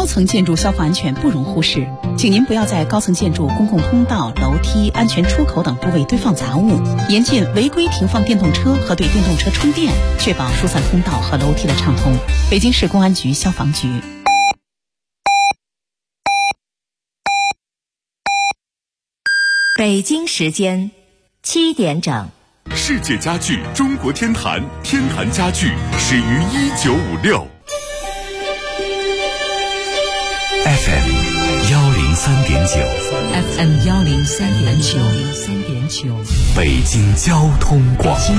层建筑消防安全不容忽视，请您不要在高层建筑、公共通道、楼梯、安全出口等部位堆放杂物，严禁违规停放电动车和对电动车充电，确保疏散通道和楼梯的畅通。北京市公安局消防局。 北京时间7点整。 世界家具中国天坛，天坛家具始于1956。FM 103.9 103.9 北京交通广播。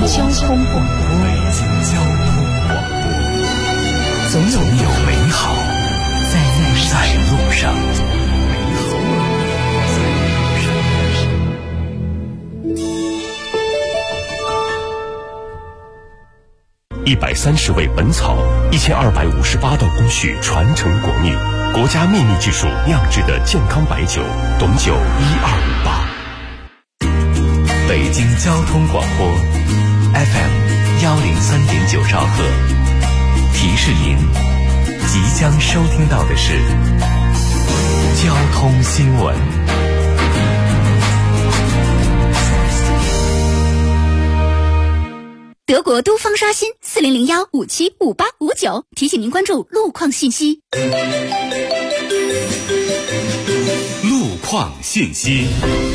总有美好在路上。130味本草，1258道工序传承国秘，国家秘密技术酿制的健康白酒，董酒1258。北京交通广播 FM 103.9兆赫，提示您即将收听到的是交通新闻。 德国都方刷新4001575859，提醒您关注路况信息。 路况信息。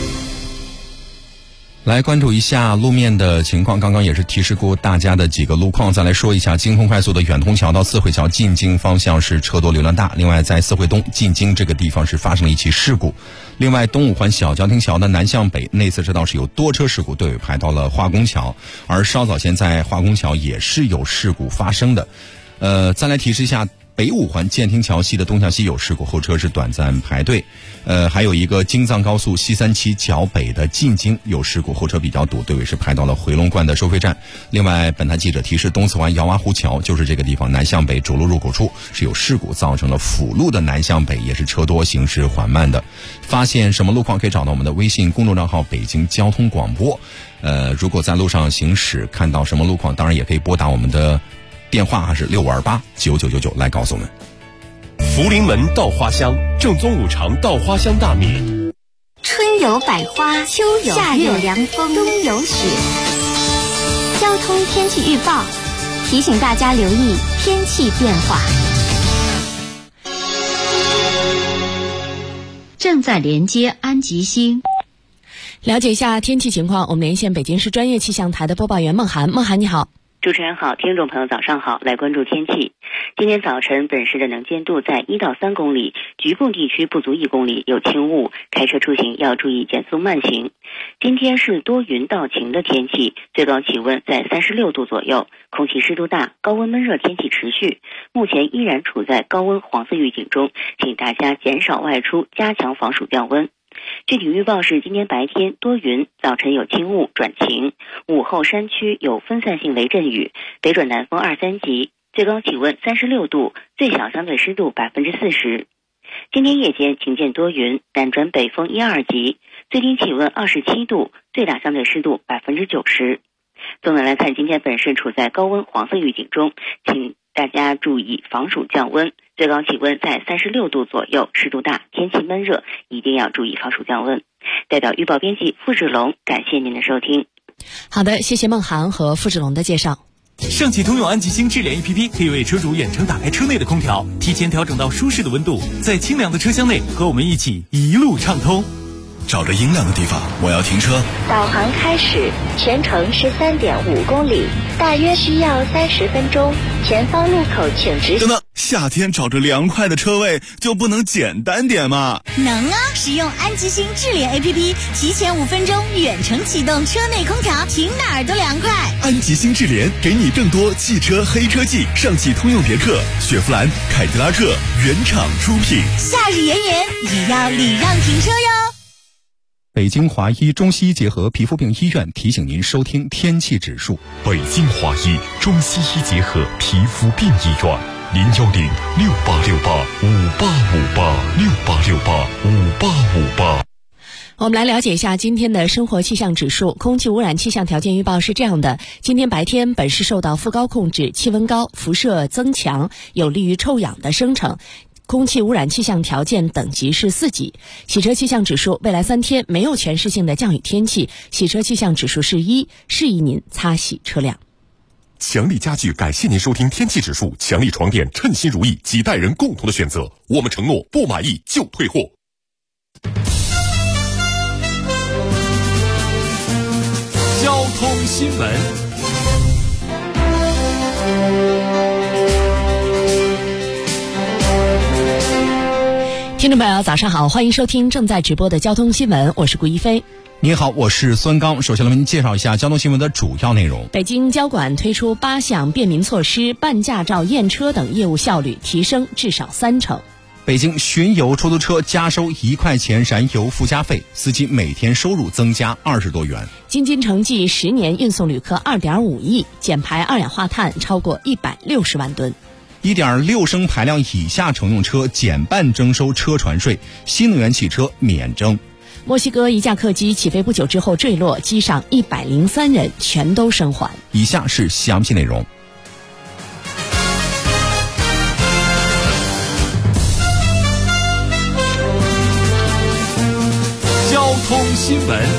来关注一下路面的情况，刚刚也是提示过大家的几个路况，再来说一下京通快速的远通桥到四惠桥进京方向是车多流量大，另外在四惠东进京这个地方是发生了一起事故。另外东五环小交亭桥的南向北内侧车道是有多车事故，队尾排到了化工桥，而稍早前在化工桥也是有事故发生的。再来提示一下北五环建亭桥西的东向西有事故，后车是短暂排队。还有一个京藏高速西三旗桥北的进京有事故，后车比较堵，队尾是排到了回龙观的收费站。另外本台记者提示，东四环姚洼湖桥就是这个地方南向北主路入口处是有事故，造成了辅路的南向北也是车多，行驶缓慢的。发现什么路况可以找到我们的微信公众账号北京交通广播。如果在路上行驶看到什么路况，当然也可以拨打我们的电话还是65289999来告诉我们。 福临门稻花香，正宗五常稻花香大米。 春有百花，秋有夏有凉风，冬有雪。交通天气预报提醒大家留意天气变化。 正在连接安吉星。 了解一下天气情况，我们连线北京市专业气象台的播报员孟涵。孟涵你好。 主持人好，听众朋友早上好，来关注天气。今天早晨本市的能见度在1到3公里，局部地区不足1公里，有轻雾，开车出行要注意减速慢行。今天是多云到晴的天气，最高气温在36度左右，空气湿度大，高温闷热天气持续，目前依然处在高温黄色预警中，请大家减少外出，加强防暑降温。具体预报是今天白天多云，早晨有轻雾转晴，午后山区有分散性雷阵雨，北转南风2-3级，最高气温36度，最小相对湿度40%。今天夜间晴间多云，南转北风1-2级，最低气温27度，最大相对湿度90%。总的来看，今天本市处在高温黄色预警中，请大家注意防暑降温，最高气温在36度左右，湿度大，天气闷热，一定要注意防暑降温。代表预报编辑付志龙，感谢您的收听。 好的，谢谢孟涵和付志龙的介绍。 上汽通用安吉星智联 APP 可以为车主远程打开车内的空调，提前调整到舒适的温度，在清凉的车厢内和我们一起一路畅通。 找个阴凉的地方，我要停车。 导航开始，全程13.5公里，大约需要30分钟。前方路口请直行。 等等，夏天找着凉快的车位就不能简单点吗？ 能啊！使用安吉星智联 APP， 提前5分钟远程启动车内空调，停哪儿都凉快。 安吉星智联给你更多汽车黑科技，上汽通用别克、雪佛兰、凯迪拉克原厂出品。 夏日炎炎也要礼让停车哟。 北京华医中西医结合皮肤病医院提醒您收听天气指数。 北京华医中西医结合皮肤病医院，0106868586868685858。 我们来了解一下今天的生活气象指数。空气污染气象条件预报是这样的：今天白天本市受到副高控制，气温高，辐射增强，有利于臭氧的生成。 空气污染气象条件等级是4级。洗车气象指数未来3天没有全市性的降雨天气，洗车气象指数是1，适宜您擦洗车辆。 强力家具感谢您收听天气指数，强力床垫称心如意，几代人共同的选择，我们承诺不满意就退货。 交通新闻。 听众朋友早上好，欢迎收听正在直播的交通新闻，我是顾一飞。 你好，我是孙刚。首先来为您介绍一下交通新闻的主要内容。 北京交管推出8项便民措施，办驾照、验车等业务效率提升至少30%。 北京巡游出租车加收1块钱燃油附加费，司机每天收入增加20多元。 京津城际10年运送旅客2.5亿，减排二氧化碳超过160万吨。 1.6升排量以下乘用车减半征收车船税，新能源汽车免征。 墨西哥一架客机起飞不久之后坠落，机上103人全都生还。 以下是详细内容。 交通新闻。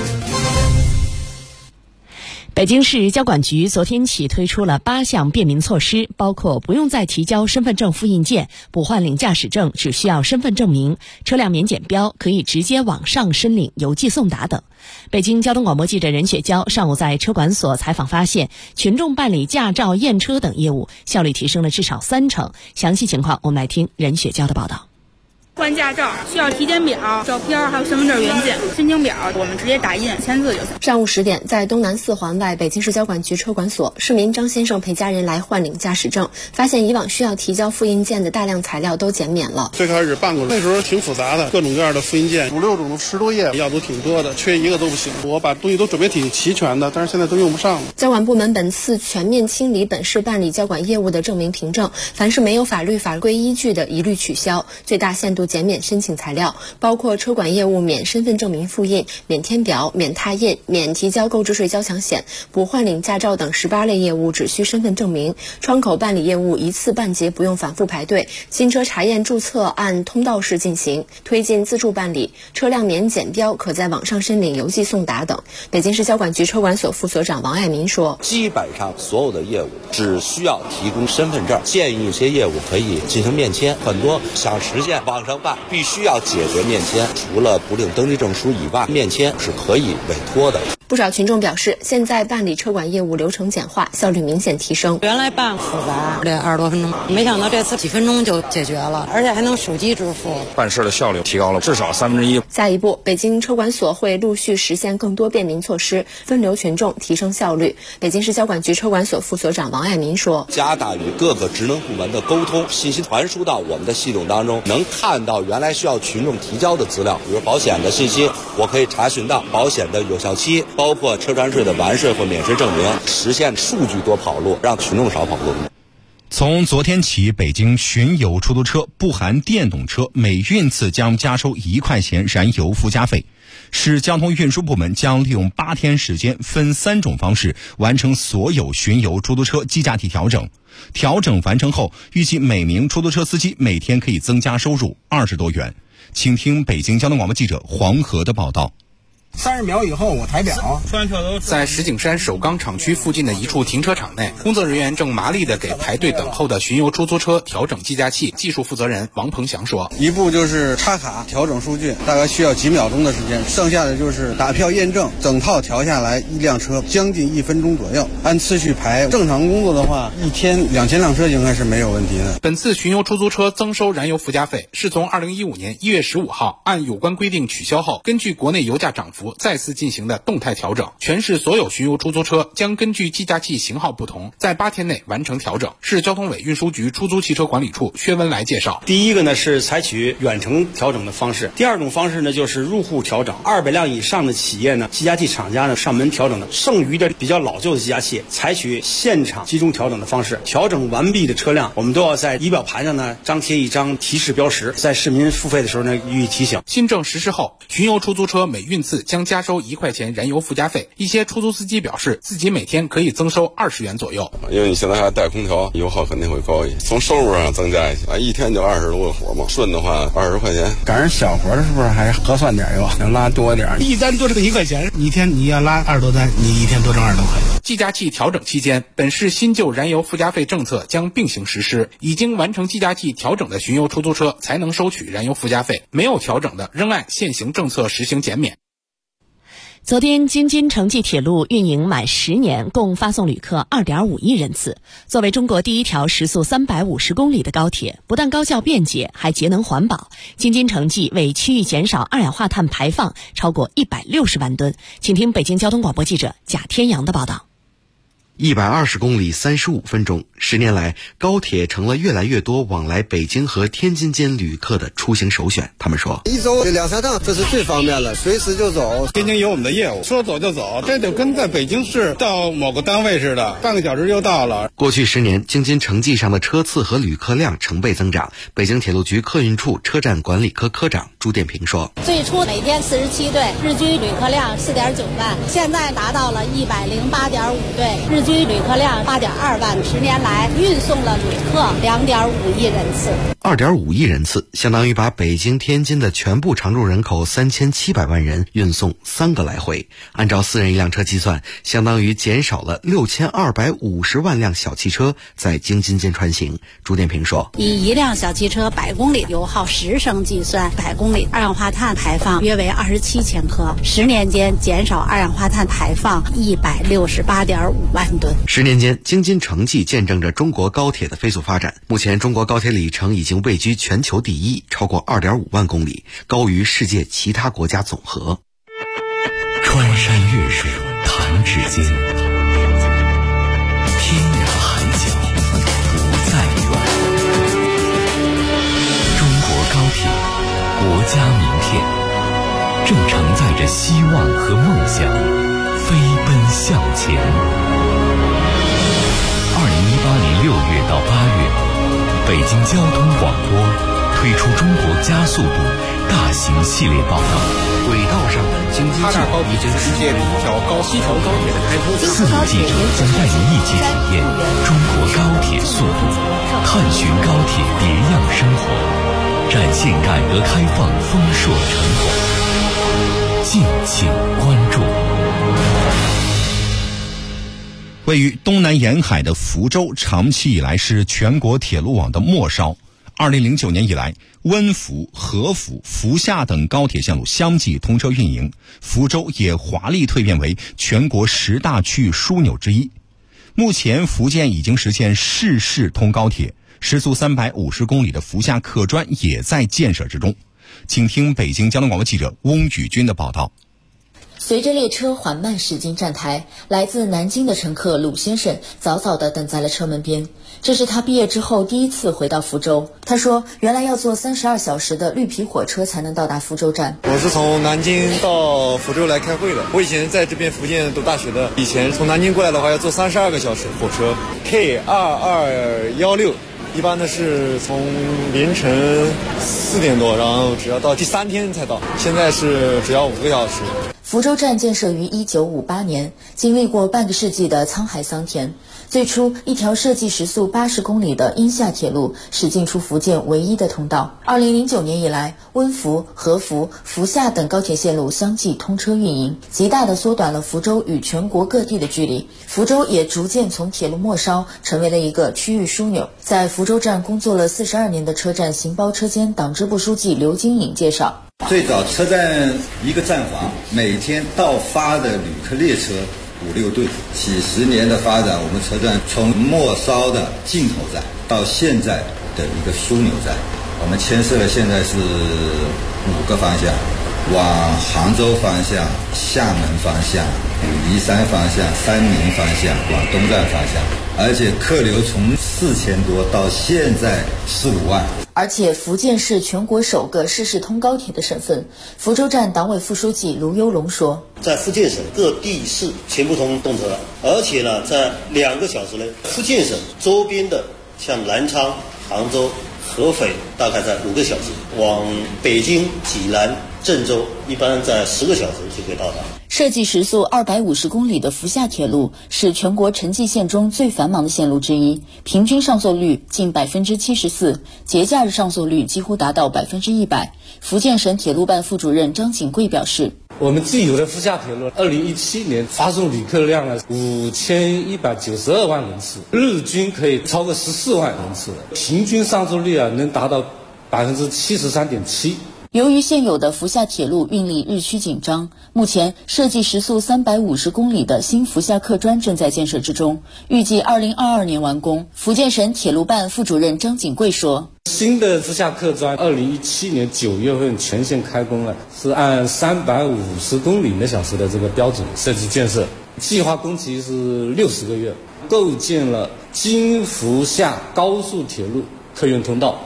北京市交管局昨天起推出了8项便民措施，包括不用再提交身份证复印件，补换领驾驶证只需要身份证明，车辆免检标可以直接网上申领邮寄送达等。北京交通广播记者任雪娇上午在车管所采访发现，群众办理驾照、验车等业务效率提升了至少30%。详细情况我们来听任雪娇的报道。 换驾照需要体检表、照片还有身份证原件，申请表我们直接打印签字就行。 上午10点，在东南4环外北京市交管局车管所，市民张先生陪家人来换领驾驶证，发现以往需要提交复印件的大量材料都减免了。 最开始办过，那时候挺复杂的，各种各样的复印件，5、6种10多页，要都挺多的，缺一个都不行。我把东西都准备挺齐全的，但是现在都用不上了。 交管部门本次全面清理本市办理交管业务的证明凭证，凡是没有法律法规依据的一律取消，最大限度减免申请材料，包括车管业务免身份证明复印、免填表、免拓印、免提交购置税交强险，补换领驾照等18类业务只需身份证明，窗口办理业务一次办结，不用反复排队，新车查验注册按通道式进行，推进自助办理，车辆免检标可在网上申领邮寄送达等。北京市交管局车管所副所长王爱民说， 基本上所有的业务只需要提供身份证，建议一些业务可以进行面签，很多想实现网上办必须要解决面签，除了不领登记证书以外，面签是可以委托的。 不少群众表示，现在办理车管业务流程简化，效率明显提升。 原来办复杂，得20多分钟，没想到这次几分钟就解决了，而且还能手机支付， 办事的效率提高了至少1/3。 下一步，北京车管所会陆续实现更多便民措施，分流群众，提升效率。北京市交管局车管所副所长王爱民说， 加大与各个职能部门的沟通，信息传输到我们的系统当中，能看到原来需要群众提交的资料，比如保险的信息，我可以查询到保险的有效期，包括车船税的完税或免税证明，实现数据多跑路，让群众少跑路。 从昨天起，北京巡游出租车不含电动车每运次将加收1块钱燃油附加费。市交通运输部门将利用8天时间，分3种方式完成所有巡游出租车计价体调整。调整完成后，预计每名出租车司机每天可以增加收入20多元。请听北京交通广播记者黄河的报道。 30秒以后我抬表。在石景山首钢厂区附近的一处停车场内，工作人员正麻利地给排队等候的巡游出租车调整计价器。技术负责人王鹏祥说， 一步就是插卡调整数据，大概需要几秒钟的时间，剩下的就是打票验证，整套调下来一辆车将近1分钟左右，按次序排。正常工作的话，1天2000辆车应该是没有问题的。 本次巡游出租车增收燃油附加费是从2015年1月15号按有关规定取消后，根据国内油价涨幅再次进行的动态调整。全市所有巡游出租车将根据计价器型号不同，在8天内完成调整。市交通委运输局出租汽车管理处薛文来介绍， 第一个呢是采取远程调整的方式，第二种方式呢就是入户调整，200辆以上的企业呢，计价器厂家呢上门调整的，剩余的比较老旧的计价器采取现场集中调整的方式。调整完毕的车辆，我们都要在仪表盘上呢张贴一张提示标识，在市民付费的时候呢予以提醒。 新政实施后，巡游出租车每运次将加收1块钱燃油附加费。一些出租司机表示，自己每天可以增收20元左右。 因为你现在还带空调，油耗肯定会高一些，从收入上增加一些，一天就20多个活嘛，顺的话20块钱。 赶上小活的是不是还合算点哟？能拉多点， 一单多这个1块钱，一天你要拉20多单，你一天多挣20多块。 计价器调整期间，本市新旧燃油附加费政策将并行实施，已经完成计价器调整的巡游出租车才能收取燃油附加费，没有调整的仍按现行政策实行减免。 昨天，京津城际铁路运营满10年，共发送旅客2.5亿人次。作为中国第一条时速350公里的高铁，不但高效便捷，还节能环保。京津城际为区域减少二氧化碳排放超过160万吨。请听北京交通广播记者贾天阳的报道。 120公里35分钟，10年来，高铁成了越来越多往来北京和天津间旅客的出行首选。他们说， 一周2、3趟，这是最方便了，随时就走。 天津有我们的业务，说走就走，这就跟在北京市到某个单位似的，半个小时就到了。 过去10年，京津城际上的车次和旅客量成倍增长。北京铁路局客运处车站管理科科长朱殿平说， 最初每天47对，日均旅客量4.9万，现在达到了108.5对，日均旅客量8.2万，10年来运送了旅客2.5亿人次。 2.5亿人次相当于把北京、天津的全部常住人口3700万人运送3个来回。按照4人1辆车计算，相当于减少了6250万辆小汽车在京津间穿行。朱殿平说， 以一辆小汽车100公里油耗10升计算，100公里二氧化碳排放约为27千克，10年间减少二氧化碳排放168.5万吨。 10年间，京津城际见证着中国高铁的飞速发展。目前，中国高铁里程已经位居全球第一，超过2.5万公里，高于世界其他国家总和。 穿山越水谈指尖，天涯海角不再远。中国高铁，国家名片，正承载着希望和梦想，飞奔向前。2018年6月到8月，北京交通广播推出中国加速度大型系列报道， 轨道上的京津冀已经世界第一条西条高铁的开通。 4名记者将带您一起体验中国高铁速度，探寻高铁别样生活，展现改革开放丰硕成果。敬请关注。 位于东南沿海的福州，长期以来是全国铁路网的末梢。2009年以来，温福、合福、福厦等高铁线路相继通车运营，福州也华丽蜕变为全国10大区域枢纽之一。目前，福建已经实现市市通高铁，时速350公里的福厦客专也在建设之中。请听北京交通广播记者翁宇军的报道。 随着列车缓慢驶进站台，来自南京的乘客鲁先生早早地等在了车门边。这是他毕业之后第一次回到福州。他说，原来要坐32小时的绿皮火车才能到达福州站。 我是从南京到福州来开会的。我以前在这边福建读大学的，以前从南京过来的话要坐32个小时火车 K2216。一般的是从凌晨4点多，然后只要到第3天才到，现在是只要5个小时。 福州站建设于1958年，经历过半个世纪的沧海桑田。最初，一条设计时速80公里的阴厦铁路是进出福建唯一的通道。2009年以来，温福、合福、福厦等高铁线路相继通车运营，极大地缩短了福州与全国各地的距离。福州也逐渐从铁路末梢成为了一个区域枢纽。在福州站工作了42年的车站行包车间党支部书记刘金颖介绍， 最早车站一个站房，每天到发的旅客列车5、6对，几十年的发展，我们车站从末梢的尽头站到现在的一个枢纽站。我们牵涉了现在是5个方向，往杭州方向、厦门方向、宜山方向、三明方向、往东站方向，而且客流从4000多到现在4、5万。 而且福建是全国首个市市通高铁的省份。福州站党委副书记卢优龙说， 在福建省各地市全部通车，而且在2个小时内，福建省周边的像南昌、杭州、 合肥大概在5个小时，往北京、济南、郑州一般在10个小时就可以到达。 设计时速250公里的福厦铁路是全国城际线中最繁忙的线路之一，平均上座率近74%，节假日上座率几乎达到100%。福建省铁路办副主任张景贵表示， 我们既有的福厦铁路2017年发送旅客量呢5192万人次，日均可以超过14万人次，平均上座率能达到73.7%。 由于现有的福厦铁路运力日趋紧张，目前设计时速350公里的新福厦客专正在建设之中，预计2022年完工。福建省铁路办副主任张景贵说， 新的福厦客专2017年9月份全线开工了，是按350公里每小时的这个标准设计建设，计划工期是60个月，构建了京福厦高速铁路客运通道。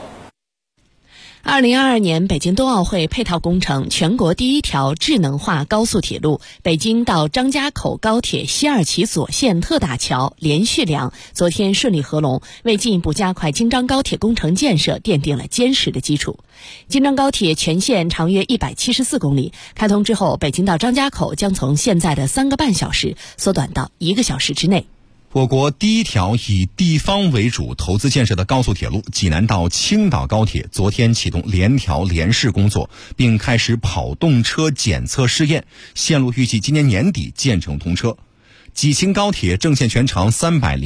2022年北京冬奥会配套工程全国第一条智能化高速铁路北京到张家口高铁西二旗左线特大桥连续梁昨天顺利合龙，为进一步加快京张高铁工程建设奠定了坚实的基础。京张高铁全线长约174公里，开通之后，北京到张家口将从现在的3个半小时缩短到1个小时之内。 我国第一条以地方为主投资建设的高速铁路济南到青岛高铁昨天启动联调联试工作，并开始跑动车检测试验，线路预计今年年底建成通车。济青高铁正线全长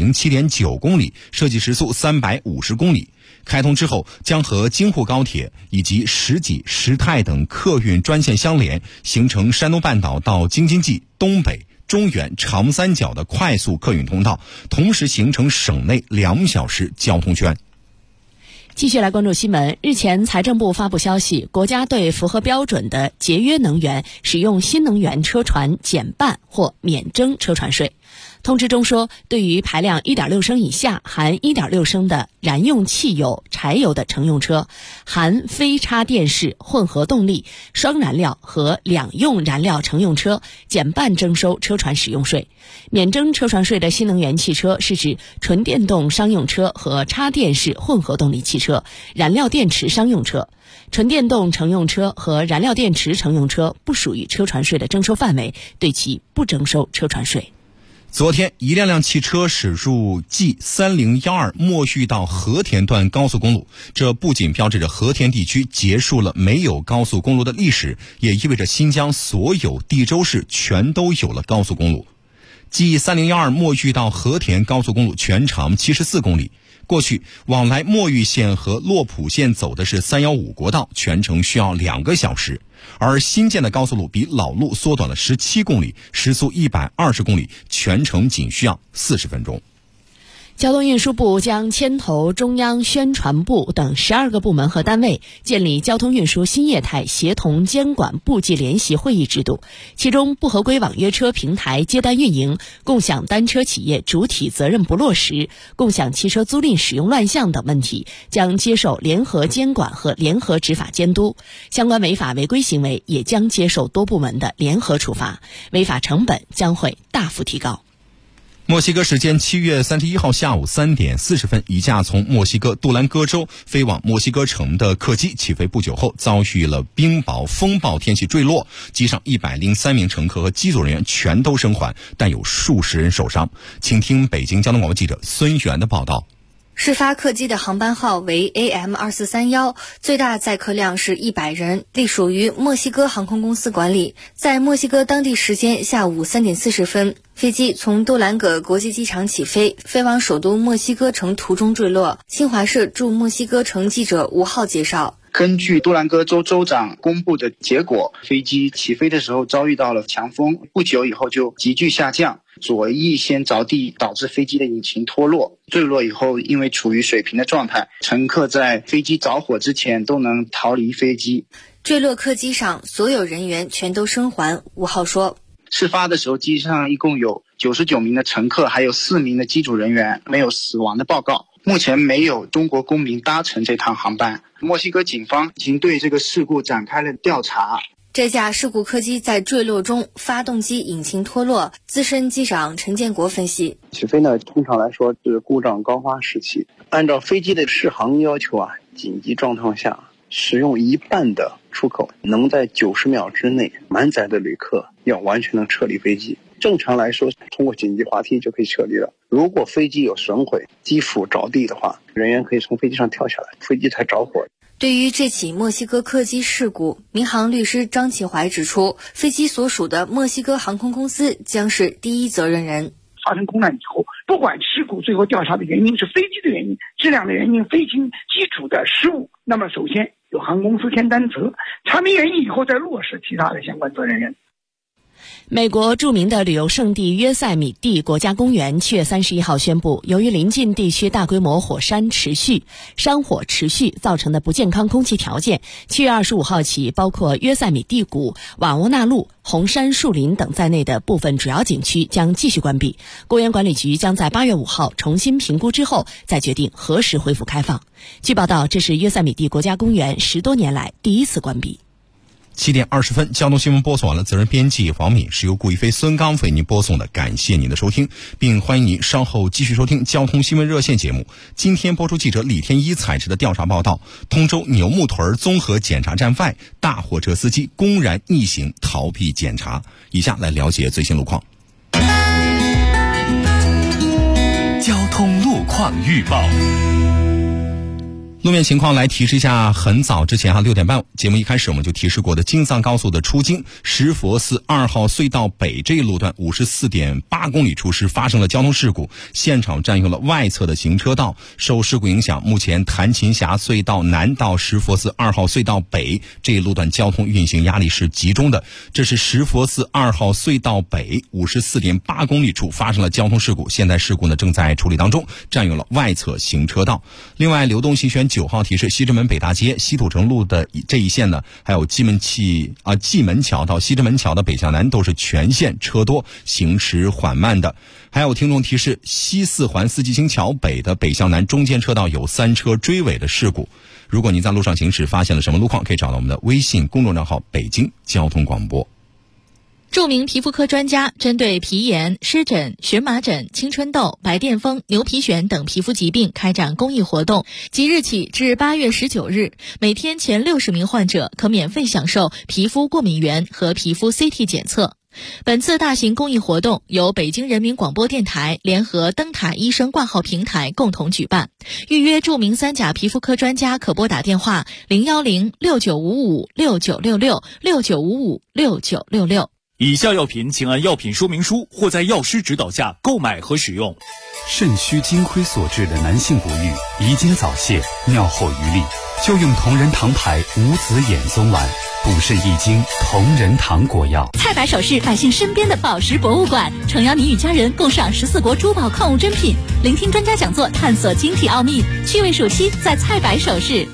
307.9公里，设计时速350公里。开通之后，将和京沪高铁以及石济、石泰等客运专线相连，形成山东半岛到京津冀、东北、中原、长三角的快速客运通道，同时形成省内2小时交通圈。 继续来关注新闻。日前，财政部发布消息，国家对符合标准的节约能源使用新能源车船减半或免征车船税。通知中说，对于排量1.6升以下含1.6升的燃用汽油、柴油的乘用车，含非插电式混合动力、双燃料和两用燃料乘用车减半征收车船使用税。免征车船税的新能源汽车是指纯电动商用车和插电式混合动力汽车、燃料电池商用车。纯电动乘用车和燃料电池乘用车不属于车船税的征收范围，对其不征收车船税。 昨天，一辆辆汽车驶入 G3012 墨峪到和田段高速公路，这不仅标志着和田地区结束了没有高速公路的历史，也意味着新疆所有地州市全都有了高速公路。G3012 墨峪到和田高速公路全长74公里。过去往来墨峪县和洛浦县走的是315国道，全程需要2个小时，而新建的高速路比老路缩短了17公里，时速120公里，全程仅需要40分钟。 交通运输部将牵头中央宣传部等12个部门和单位，建立交通运输新业态协同监管部际联席会议制度。其中，不合规网约车平台接单运营、共享单车企业主体责任不落实、共享汽车租赁使用乱象等问题，将接受联合监管和联合执法监督。相关违法违规行为也将接受多部门的联合处罚，违法成本将会大幅提高。 墨西哥时间7月31号下午3点40分，一架从墨西哥杜兰戈州飞往墨西哥城的客机起飞不久后，遭遇了冰雹风暴天气坠落，机上103名乘客和机组人员全都生还，但有数十人受伤。请听北京交通广播记者孙源的报道。 事发客机的航班号为 AM2431，最大载客量是100人，隶属于墨西哥航空公司管理。在墨西哥当地时间下午3点40分，飞机从杜兰戈国际机场起飞，飞往首都墨西哥城途中坠落。新华社驻墨西哥城记者吴浩介绍， 根据杜兰戈州州长公布的结果，飞机起飞的时候遭遇到了强风，不久以后就急剧下降，左翼先着地，导致飞机的引擎脱落。坠落以后，因为处于水平的状态，乘客在飞机着火之前都能逃离飞机。 坠落客机上所有人员全都生还。吴浩说， 事发的时候机上一共有99名的乘客，还有4名的机组人员，没有死亡的报告。目前没有中国公民搭乘这趟航班。墨西哥警方已经对这个事故展开了调查。 这架事故客机在坠落中发动机引擎脱落，资深机长陈建国分析， 起飞呢，通常来说是故障高发时期，按照飞机的适航要求啊， 紧急状况下使用一半的出口，能在90秒之内满载的旅客要完全能撤离飞机。正常来说，通过紧急滑梯就可以撤离了。如果飞机有损毁、机腹着地的话，人员可以从飞机上跳下来，飞机才着火。 对于这起墨西哥客机事故，民航律师张启怀指出，飞机所属的墨西哥航空公司将是第一责任人。 发生空难以后，不管事故最后调查的原因是飞机的原因、质量的原因、飞行机组的失误，那么首先由航空公司先担责，查明原因以后再落实其他的相关责任人。 美国著名的旅游胜地约塞米蒂国家公园7月31号宣布，由于邻近地区大规模山火持续造成的不健康空气条件，7月25号起，包括约塞米蒂谷、瓦欧纳路、红杉树林等在内的部分主要景区将继续关闭。公园管理局将在8月5号重新评估之后，再决定何时恢复开放。据报道，这是约塞米蒂国家公园10多年来第一次关闭。 7点20分，交通新闻播送完了。责任编辑黄敏，是由顾一飞、孙刚为您播送的。感谢您的收听，并欢迎您稍后继续收听交通新闻热线节目。今天播出记者李天一采制的调查报道：通州牛木屯综合检查站外，大货车司机公然逆行逃避检查。以下来了解最新路况。 交通路况预报。 路面情况来提示一下，很早之前6点半节目一开始我们就提示过的京藏高速的出京石佛寺2号隧道北这一路段 54.8 公里处时发生了交通事故，现场占用了外侧的行车道。受事故影响，目前谭琴峡隧道南到石佛寺2号隧道北这一路段交通运行压力是集中的。这是石佛寺2号隧道北 54.8 公里处发生了交通事故，现在事故呢正在处理当中，占用了外侧行车道。另外，流动性选9号提示西直门北大街西土城路的这一线呢，还有蓟门桥到西直门桥的北向南都是全线车多，行驶缓慢的。还有听众提示，西四环四季青桥北的北向南中间车道有3车追尾的事故。如果您在路上行驶发现了什么路况，可以找到我们的微信公众账号北京交通广播。 著名皮肤科专家针对皮炎、湿疹、荨麻疹、青春痘、白癜风、牛皮癣等皮肤疾病开展公益活动，即日起至8月19日，每天前60名患者可免费享受皮肤过敏原和皮肤 CT 检测。本次大型公益活动由北京人民广播电台联合灯塔医生挂号平台共同举办。预约著名3甲皮肤科专家可拨打电话01069556966 69556966。 以下药品请按药品说明书或在药师指导下购买和使用。 肾虚金亏所致的男性不育、遗精早泄、尿后余力，就用同仁堂牌无籽眼松丸，补肾益精，同仁堂国药。 蔡百首饰，百姓身边的宝石博物馆，诚邀你与家人共赏14国珠宝矿物珍品，聆听专家讲座，探索晶体奥秘。趣味暑期在蔡百首饰。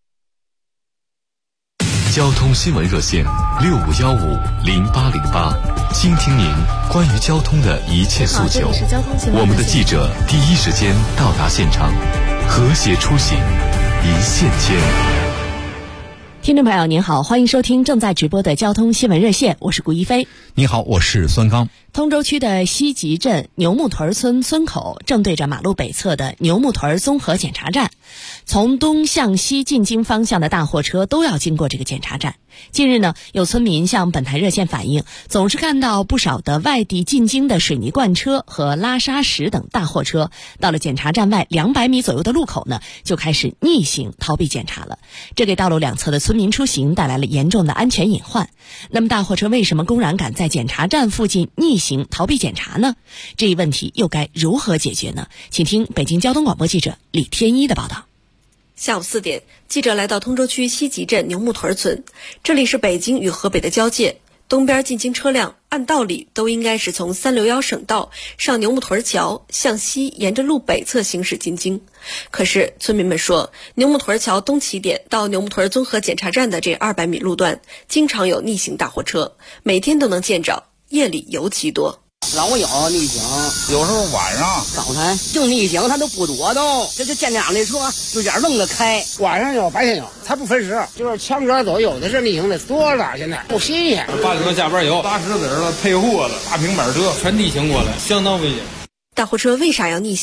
交通新闻热线65150808，倾听您关于交通的一切诉求。我们的记者第一时间到达现场，和谐出行，一线牵。 听众朋友您好，欢迎收听正在直播的交通新闻热线，我是顾一飞。 你好，我是孙刚。 通州区的西集镇牛木屯村村口正对着马路北侧的牛木屯综合检查站，从东向西进京方向的大货车都要经过这个检查站。近日呢，有村民向本台热线反映，总是看到不少的外地进京的水泥罐车和拉沙石等大货车，到了检查站外200米左右的路口呢，就开始逆行逃避检查了。这给道路两侧的村民出行带来了严重的安全隐患。那么大货车为什么公然敢在检查站附近逆行逃避检查呢？这一问题又该如何解决呢？请听北京交通广播记者李天一的报道。 下午4点，记者来到通州区西集镇牛木屯村，这里是北京与河北的交界，东边进京车辆按道理都应该是从361省道上牛木屯桥向西沿着路北侧行驶进京。可是村民们说，牛木屯桥东起点到牛木屯综合检查站的这200米路段经常有逆行大货车，每天都能见着，夜里尤其多。 老有逆行，有时候晚上早晨净逆行，他都不躲都，这就见这样的车就眼愣着开，晚上有白天有，他不分时，就是前边走，有的是逆行的多了，现在不新鲜。 8点多加班有，拉石子了、配货了、大平板车全逆行过来，相当危险。 大货车为啥要逆行？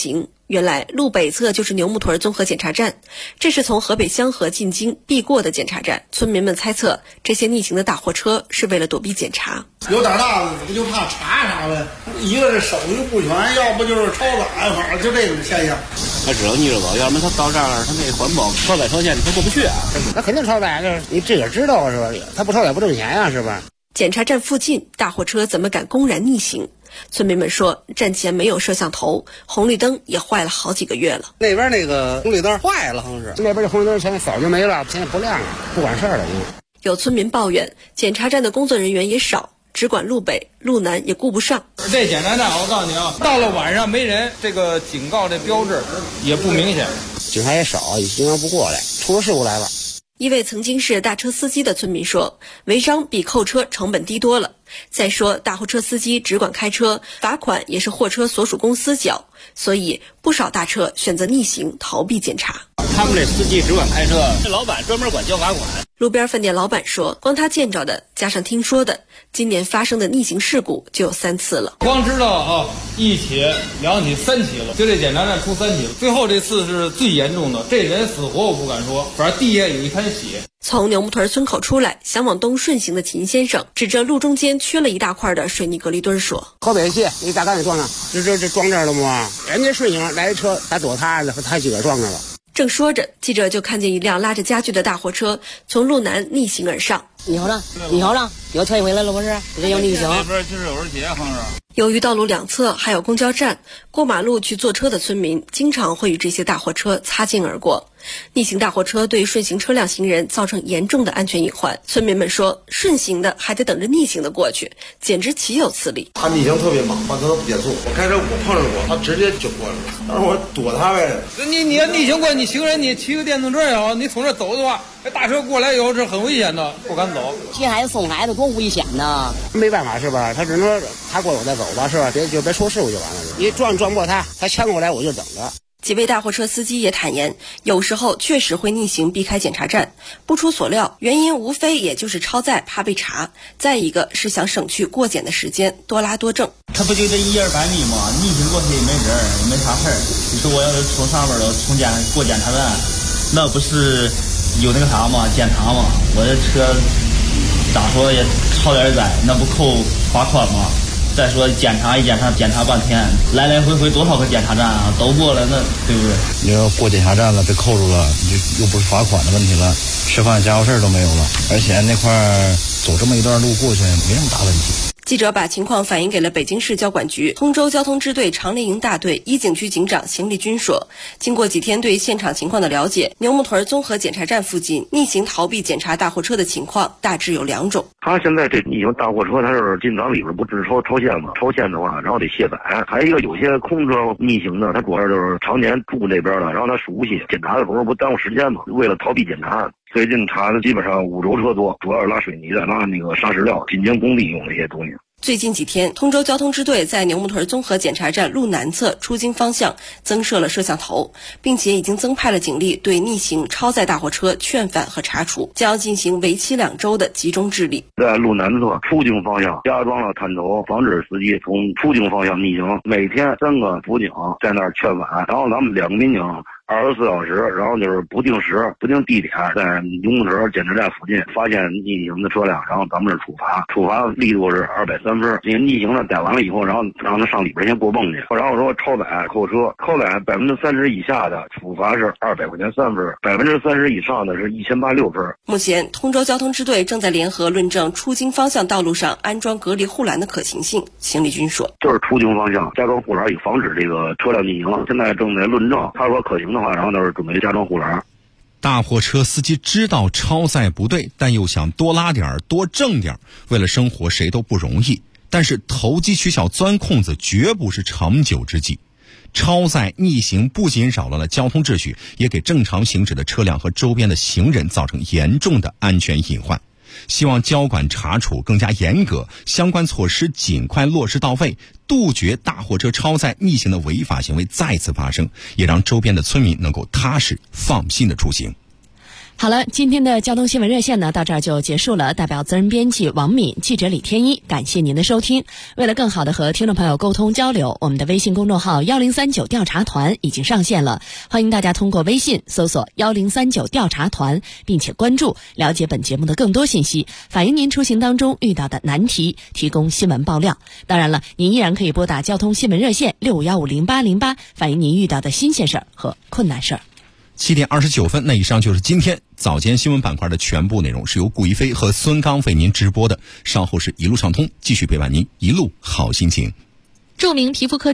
原来路北侧就是牛木屯综合检查站，这是从河北香河进京必过的检查站。村民们猜测，这些逆行的大货车是为了躲避检查。 有胆大的不就怕查啥呗？一个是手续不全，要不就是超载，反正就这种现象。 他只能逆着走，要不然他到这儿他那环保超载超限他过不去啊。 那肯定超载，就是你这也知道啊，是吧？他不超载不挣钱啊，是吧？ 检查站附近大货车怎么敢公然逆行？村民们说，站前没有摄像头，红绿灯也坏了好几个月了。 那边那个红绿灯坏了，好像是那边这红绿灯现在早就没了，现在不亮了，不管事儿了。 有村民抱怨，检查站的工作人员也少，只管路北、路南也顾不上。 这检查站我告诉你啊，到了晚上没人，这个警告这标志也不明显， 警察也少，也经常不过来，出了事故来了。 一位曾经是大车司机的村民说，违章比扣车成本低多了。再说大货车司机只管开车，罚款也是货车所属公司缴，所以不少大车选择逆行逃避检查。 他们这司机只管开车，这老板专门管交罚款。 路边饭店老板说，光他见着的加上听说的，今年发生的逆行事故就有3次了。 光知道啊，1起、2起、3起了，就这检查站出3起了，最后这次是最严重的，这人死活我不敢说，反正地下有一滩血。 从牛木屯村口出来想往东顺行的秦先生指着路中间缺了一大块的水泥隔离墩说， 河北系那大干给撞上，这撞这儿了吗？人家顺行来车他躲他自个儿撞着了。 正说着，记者就看见一辆拉着家具的大货车从路南逆行而上。 你好了，又退回来了不是？这要逆行。 那边就是有人劫，好像是。 由于道路两侧还有公交站，过马路去坐车的村民经常会与这些大货车擦肩而过。逆行大货车对顺行车辆行人造成严重的安全隐患。村民们说，顺行的还得等着逆行的过去，简直岂有此理。 他逆行特别猛，他都不减速。我开车我碰着过，他直接就过来了，当时我躲他呗。 你要逆行过，你行人你骑个电动车也好，你从这走的话，这大车过来以后是很危险的，不敢走。 接孩子送孩子多危险呢！没办法是吧？他只能说他过我再走吧，是吧？别出事故就完了。你撞不过他呛过来我就等着。 几位大货车司机也坦言，有时候确实会逆行避开检查站。不出所料，原因无非也就是超载怕被查，再一个是想省去过检的时间，多拉多挣。 他不就这100-200米吗？逆行过去也没人，也没啥事儿。你说我要是从上面过检查站，那不是有那个啥吗？检查吗？我这车咋说也超点载，那不扣罚款吗？再说检查半天，来来回回多少个检查站啊，都过了，那对不对？ 你要过检查站了，被扣住了，你就又不是罚款的问题了，吃饭家伙事都没有了，而且那块走这么一段路过去没什么大问题。 记者把情况反映给了北京市交管局通州交通支队长猎营大队一警区警长邢立军说，经过几天对现场情况的了解，牛木屯综合检查站附近逆行逃避检查大货车的情况大致有2种。 他现在这逆行大货车，他是进厂里边不是超限吗？超限的话，然后得卸载。还有一个有些空车逆行的，他主要就是常年住那边了，然后他熟悉，检查的时候不耽误时间吗？为了逃避检查，最近查的基本上5轴车多，主要是拉水泥的，拉那个砂石料，进京工地用那些东西。 最近几天，通州交通支队在牛木屯综合检查站路南侧出京方向增设了摄像头，并且已经增派了警力对逆行超载大货车劝返和查处，将要进行为期2周的集中治理。 在路南侧出京方向加装了探头，防止司机从出京方向逆行。每天3个辅警在那儿劝返，然后咱们2个民警24小时，然后就是不定时、不定地点，在牛木屯检查站附近发现逆行的车辆，然后咱们这处罚力度是230分。这逆行的逮完了以后，然后让他上里边先过泵去。然后说超载扣车，超载30%以下的处罚是200块钱3分，30%以上的是1860分。 目前，通州交通支队正在联合论证出京方向道路上安装隔离护栏的可行性。邢立军说， 就是出京方向加装护栏，以防止这个车辆逆行。现在正在论证，他说可行的话，然后就是准备加装护栏。 大货车司机知道超载不对，但又想多拉点多挣点，为了生活谁都不容易。但是投机取巧钻空子绝不是长久之计。超载逆行不仅扰乱了交通秩序，也给正常行驶的车辆和周边的行人造成严重的安全隐患。希望交管查处更加严格，相关措施尽快落实到位，杜绝大货车超载逆行的违法行为再次发生，也让周边的村民能够踏实放心的出行。 好了，今天的交通新闻热线呢，到这儿就结束了。代表责任编辑王敏、记者李天一，感谢您的收听。为了更好的和听众朋友沟通交流，我们的微信公众号1039调查团已经上线了，欢迎大家通过微信搜索1039调查团，并且关注，了解本节目的更多信息，反映您出行当中遇到的难题，提供新闻爆料。当然了，您依然可以拨打交通新闻热线65150808，反映您遇到的新鲜事儿和困难事儿。 7点29分，那以上就是今天早间新闻板块的全部内容，是由顾一飞和孙刚为您直播的。稍后是一路畅通，继续陪伴您一路好心情。 著名皮肤科